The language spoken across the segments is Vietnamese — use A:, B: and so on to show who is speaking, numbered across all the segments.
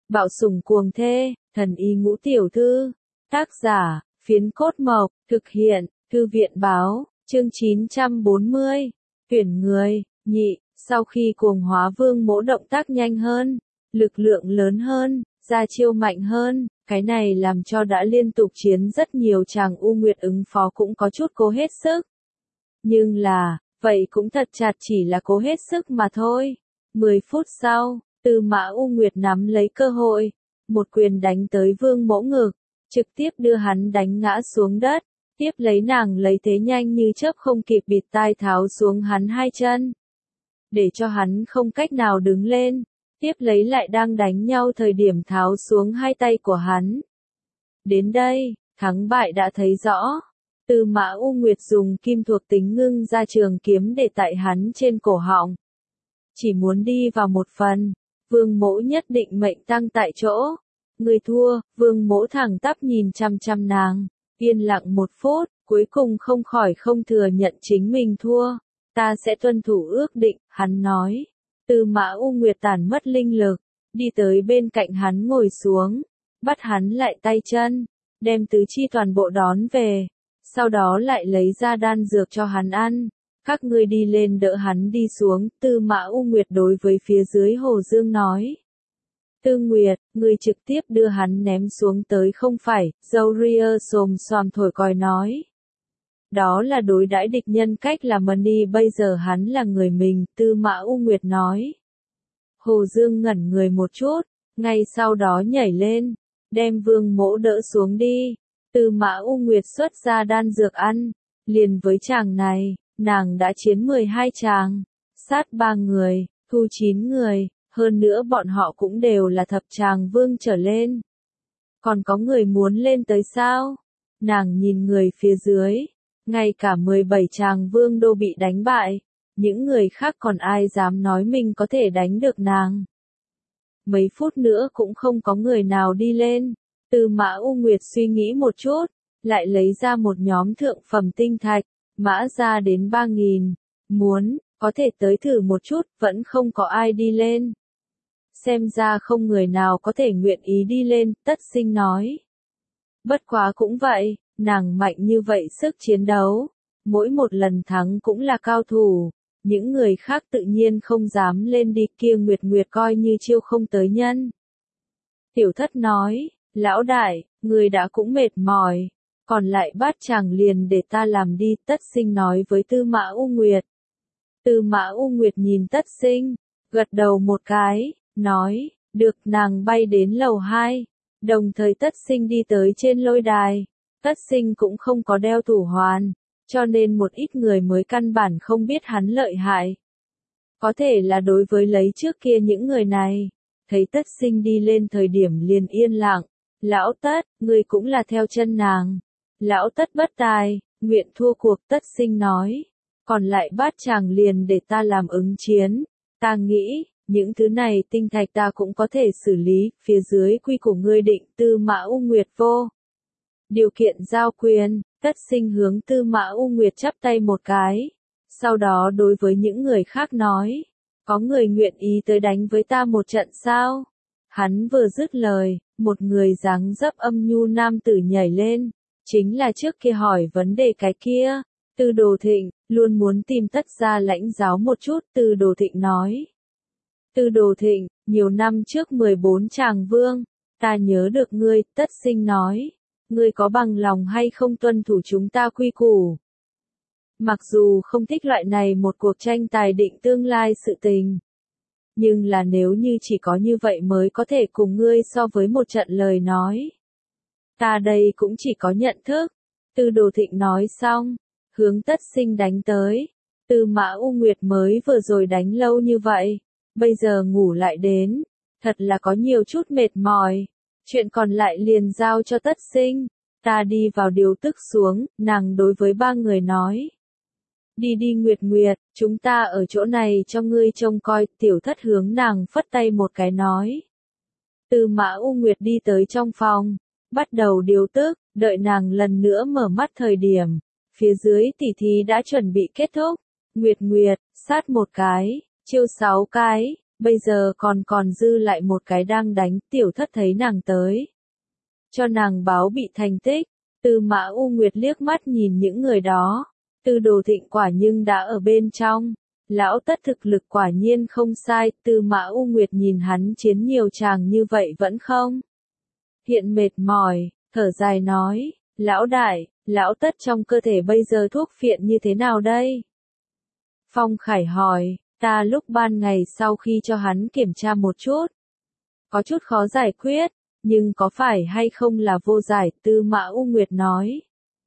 A: Bạo sủng cuồng thê, thần y ngũ tiểu thư. Tác giả, Phiến Cốt Mộc, thực hiện, Thư viện báo, chương 940. Tuyển người, nhị, sau khi cuồng hóa Vương Mỗ động tác nhanh hơn, lực lượng lớn hơn, ra chiêu mạnh hơn, cái này làm cho đã liên tục chiến rất nhiều chàng U Nguyệt ứng phó cũng có chút cố hết sức. Nhưng là, vậy cũng thật chặt chỉ là cố hết sức mà thôi. 10 phút sau, Tư Mã U Nguyệt nắm lấy cơ hội, một quyền đánh tới Vương Mỗ ngực, trực tiếp đưa hắn đánh ngã xuống đất, tiếp lấy nàng lấy thế nhanh như chớp không kịp bịt tai tháo xuống hắn hai chân, để cho hắn không cách nào đứng lên, tiếp lấy lại đang đánh nhau thời điểm tháo xuống hai tay của hắn. Đến đây, thắng bại đã thấy rõ. Tư Mã U Nguyệt dùng kim thuộc tính ngưng ra trường kiếm để tại hắn trên cổ họng. Chỉ muốn đi vào một phần, Vương Mỗ nhất định mệnh tang tại chỗ. Người thua, Vương Mỗ thẳng tắp nhìn chăm chăm nàng, yên lặng một phút, cuối cùng không khỏi không thừa nhận chính mình thua. Ta sẽ tuân thủ ước định, hắn nói. Tư Mã U Nguyệt tản mất linh lực, đi tới bên cạnh hắn ngồi xuống, bắt hắn lại tay chân, đem tứ chi toàn bộ đón về, sau đó lại lấy ra đan dược cho hắn ăn. Các ngươi đi lên đỡ hắn đi xuống, Tư Mã U Nguyệt đối với phía dưới Hồ Dương nói. Tư Nguyệt, ngươi trực tiếp đưa hắn ném xuống tới không phải, Dâu Ria xồm xoàm thổi còi nói. Đó là đối đãi địch nhân cách làm Money, bây giờ hắn là người mình, Tư Mã U Nguyệt nói. Hồ Dương ngẩn người một chút, ngay sau đó nhảy lên, đem Vương Mỗ đỡ xuống đi. Tư Mã U Nguyệt xuất ra đan dược ăn, liền với chàng này, nàng đã chiến 12 chàng, sát 3 người, thu 9 người, hơn nữa bọn họ cũng đều là thập chàng vương trở lên. Còn có người muốn lên tới sao? Nàng nhìn người phía dưới, ngay cả 17 chàng vương đô bị đánh bại, những người khác còn ai dám nói mình có thể đánh được nàng. Mấy phút nữa cũng không có người nào đi lên. Tư Mã U Nguyệt suy nghĩ một chút, lại lấy ra một nhóm thượng phẩm tinh thạch, mã ra đến 3.000, muốn, có thể tới thử một chút, vẫn không có ai đi lên. Xem ra không người nào có thể nguyện ý đi lên, Tất Sinh nói. Bất quá cũng vậy, nàng mạnh như vậy sức chiến đấu, mỗi một lần thắng cũng là cao thủ, những người khác tự nhiên không dám lên đi, kia Nguyệt Nguyệt coi như chiêu không tới nhân. Tiểu Thất nói, lão đại, người đã cũng mệt mỏi, còn lại bát chàng liền để ta làm đi, Tất Sinh nói với Tư Mã U Nguyệt. Tư Mã U Nguyệt nhìn Tất Sinh, gật đầu một cái, nói, được, nàng bay đến lầu 2, đồng thời Tất Sinh đi tới trên lôi đài. Tất Sinh cũng không có đeo thủ hoàn, cho nên một ít người mới căn bản không biết hắn lợi hại. Có thể là đối với lấy trước kia những người này, thấy Tất Sinh đi lên thời điểm liền yên lặng. Lão Tất, người cũng là theo chân nàng. Lão Tất bất tài, nguyện thua cuộc, Tất Sinh nói. Còn lại bát chàng liền để ta làm ứng chiến. Ta nghĩ, những thứ này tinh thạch ta cũng có thể xử lý, phía dưới quy của ngươi định. Tư Mã U Nguyệt vô điều kiện giao quyền. Tất Sinh hướng Tư Mã U Nguyệt chắp tay một cái, sau đó đối với những người khác nói, có người nguyện ý tới đánh với ta một trận sao? Hắn vừa dứt lời, một người dáng dấp âm nhu nam tử nhảy lên, chính là trước kia hỏi vấn đề cái kia. Tư Đồ Thịnh, luôn muốn tìm Tất gia lãnh giáo một chút, Tư Đồ Thịnh nói. Tư Đồ Thịnh, nhiều năm trước 14 chàng vương, ta nhớ được ngươi, Tất Sinh nói. Ngươi có bằng lòng hay không tuân thủ chúng ta quy củ? Mặc dù không thích loại này một cuộc tranh tài định tương lai sự tình, nhưng là nếu như chỉ có như vậy mới có thể cùng ngươi so với một trận lời nói. Ta đây cũng chỉ có nhận thức. Tư Đồ Thịnh nói xong, hướng Tất Sinh đánh tới. Tư Mã U Nguyệt mới vừa rồi đánh lâu như vậy, bây giờ ngủ lại đến, thật là có nhiều chút mệt mỏi. Chuyện còn lại liền giao cho Tất Sinh. Ta đi vào điều tức xuống, nàng đối với 3 người nói. Đi đi Nguyệt Nguyệt, chúng ta ở chỗ này cho ngươi trông coi, Tiểu Thất hướng nàng phất tay một cái nói. Tư Mã U Nguyệt đi tới trong phòng, bắt đầu điều tức, đợi nàng lần nữa mở mắt thời điểm, phía dưới tỉ thí đã chuẩn bị kết thúc. Nguyệt Nguyệt, sát một cái, chiêu 6 cái, Bây giờ còn dư lại một cái đang đánh, Tiểu Thất thấy nàng tới. Cho nàng báo bị thành tích, Tư Mã U Nguyệt liếc mắt nhìn những người đó. Tư Đồ Thịnh quả nhưng đã ở bên trong. Lão Tất thực lực quả nhiên không sai, Tư Mã U Nguyệt nhìn hắn chiến nhiều chàng như vậy vẫn không hiện mệt mỏi, thở dài nói, lão đại, lão Tất trong cơ thể bây giờ thuốc phiện như thế nào đây? Phong Khải hỏi, ta lúc ban ngày sau khi cho hắn kiểm tra một chút, có chút khó giải quyết, nhưng có phải hay không là vô giải, Tư Mã U Nguyệt nói.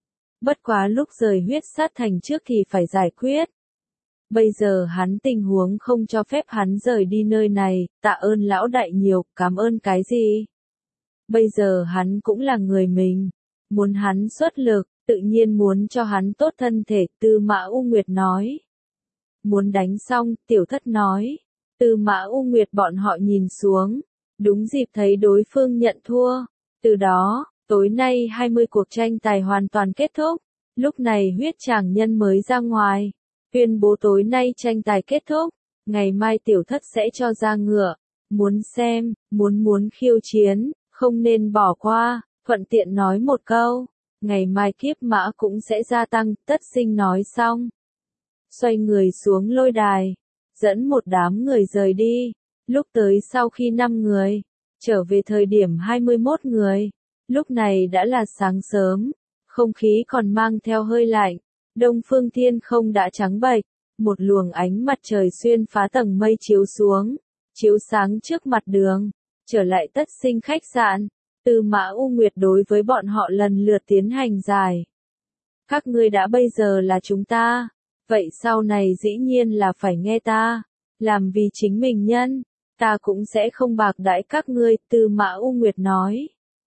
A: Bất quá lúc rời huyết sát thành trước thì phải giải quyết. Bây giờ hắn tình huống không cho phép hắn rời đi nơi này, tạ ơn lão đại nhiều, cảm ơn cái gì? Bây giờ hắn cũng là người mình, muốn hắn xuất lực, tự nhiên muốn cho hắn tốt thân thể, Tư Mã U Nguyệt nói. Muốn đánh xong, Tiểu Thất nói. Tư Mã U Nguyệt bọn họ nhìn xuống, đúng dịp thấy đối phương nhận thua. Từ đó, tối nay 20 cuộc tranh tài hoàn toàn kết thúc. Lúc này huyết tràng nhân mới ra ngoài, tuyên bố tối nay tranh tài kết thúc. Ngày mai Tiểu Thất sẽ cho ra ngựa. Muốn xem, muốn khiêu chiến, không nên bỏ qua. Thuận tiện nói một câu, ngày mai kiếp mã cũng sẽ gia tăng. Tất Sinh nói xong, xoay người xuống lôi đài, dẫn một đám người rời đi. Lúc tới sau khi 5 người, trở về thời điểm 21 người. Lúc này đã là sáng sớm, không khí còn mang theo hơi lạnh. Đông phương thiên không đã trắng bệch, một luồng ánh mặt trời xuyên phá tầng mây chiếu xuống, chiếu sáng trước mặt đường. Trở lại Tất Sinh khách sạn, Tư Mã U Nguyệt đối với bọn họ lần lượt tiến hành giải. Các ngươi đã bây giờ là chúng ta, vậy sau này dĩ nhiên là phải nghe ta, làm vì chính mình nhân, ta cũng sẽ không bạc đãi các ngươi, Tư Mã U Nguyệt nói.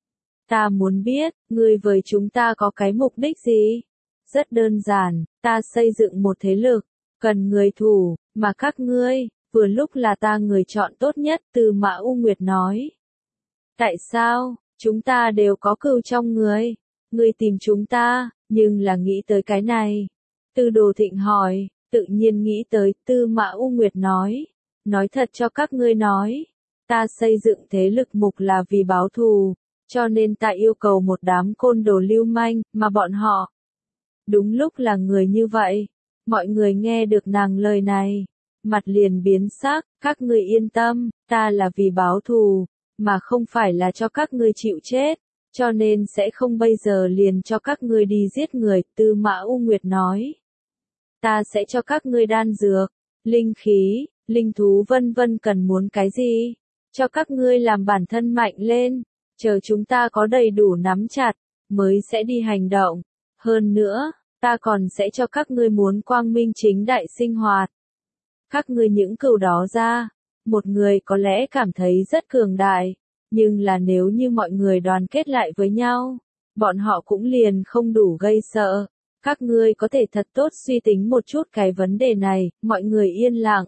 A: Ta muốn biết, ngươi với chúng ta có cái mục đích gì? Rất đơn giản, ta xây dựng một thế lực, cần người thủ, mà các ngươi, vừa lúc là ta người chọn tốt nhất, Tư Mã U Nguyệt nói. Tại sao, chúng ta đều có cừu trong người, ngươi tìm chúng ta, nhưng là nghĩ tới cái này. Tư Đồ Thịnh hỏi, tự nhiên nghĩ tới, Tư Mã U Nguyệt nói. Nói thật cho các ngươi nói, ta xây dựng thế lực mục là vì báo thù, cho nên ta yêu cầu một đám côn đồ lưu manh, mà bọn họ đúng lúc là người như vậy. Mọi người nghe được nàng lời này, mặt liền biến sắc, các ngươi yên tâm, ta là vì báo thù, mà không phải là cho các ngươi chịu chết, cho nên sẽ không bây giờ liền cho các ngươi đi giết người, Tư Mã U Nguyệt nói. Ta sẽ cho các ngươi đan dược, linh khí, linh thú vân vân, cần muốn cái gì, cho các ngươi làm bản thân mạnh lên, chờ chúng ta có đầy đủ nắm chặt, mới sẽ đi hành động. Hơn nữa, ta còn sẽ cho các ngươi muốn quang minh chính đại sinh hoạt. Các ngươi những cừu đó ra, một người có lẽ cảm thấy rất cường đại, nhưng là nếu như mọi người đoàn kết lại với nhau, bọn họ cũng liền không đủ gây sợ. Các ngươi có thể thật tốt suy tính một chút cái vấn đề này, mọi người yên lặng.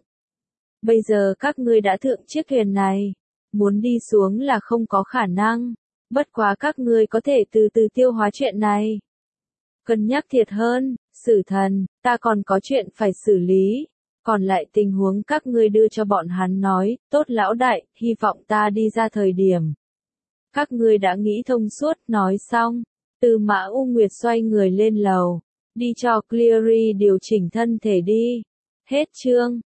A: Bây giờ các ngươi đã thượng chiếc thuyền này, muốn đi xuống là không có khả năng, bất quá các ngươi có thể từ từ tiêu hóa chuyện này. Cân nhắc thiệt hơn, Sử Thần, ta còn có chuyện phải xử lý, còn lại tình huống các ngươi đưa cho bọn hắn nói, tốt lão đại, hy vọng ta đi ra thời điểm. Các ngươi đã nghĩ thông suốt, nói xong, Tư Mã U Nguyệt xoay người lên lầu, đi cho Cleary điều chỉnh thân thể đi. Hết chương.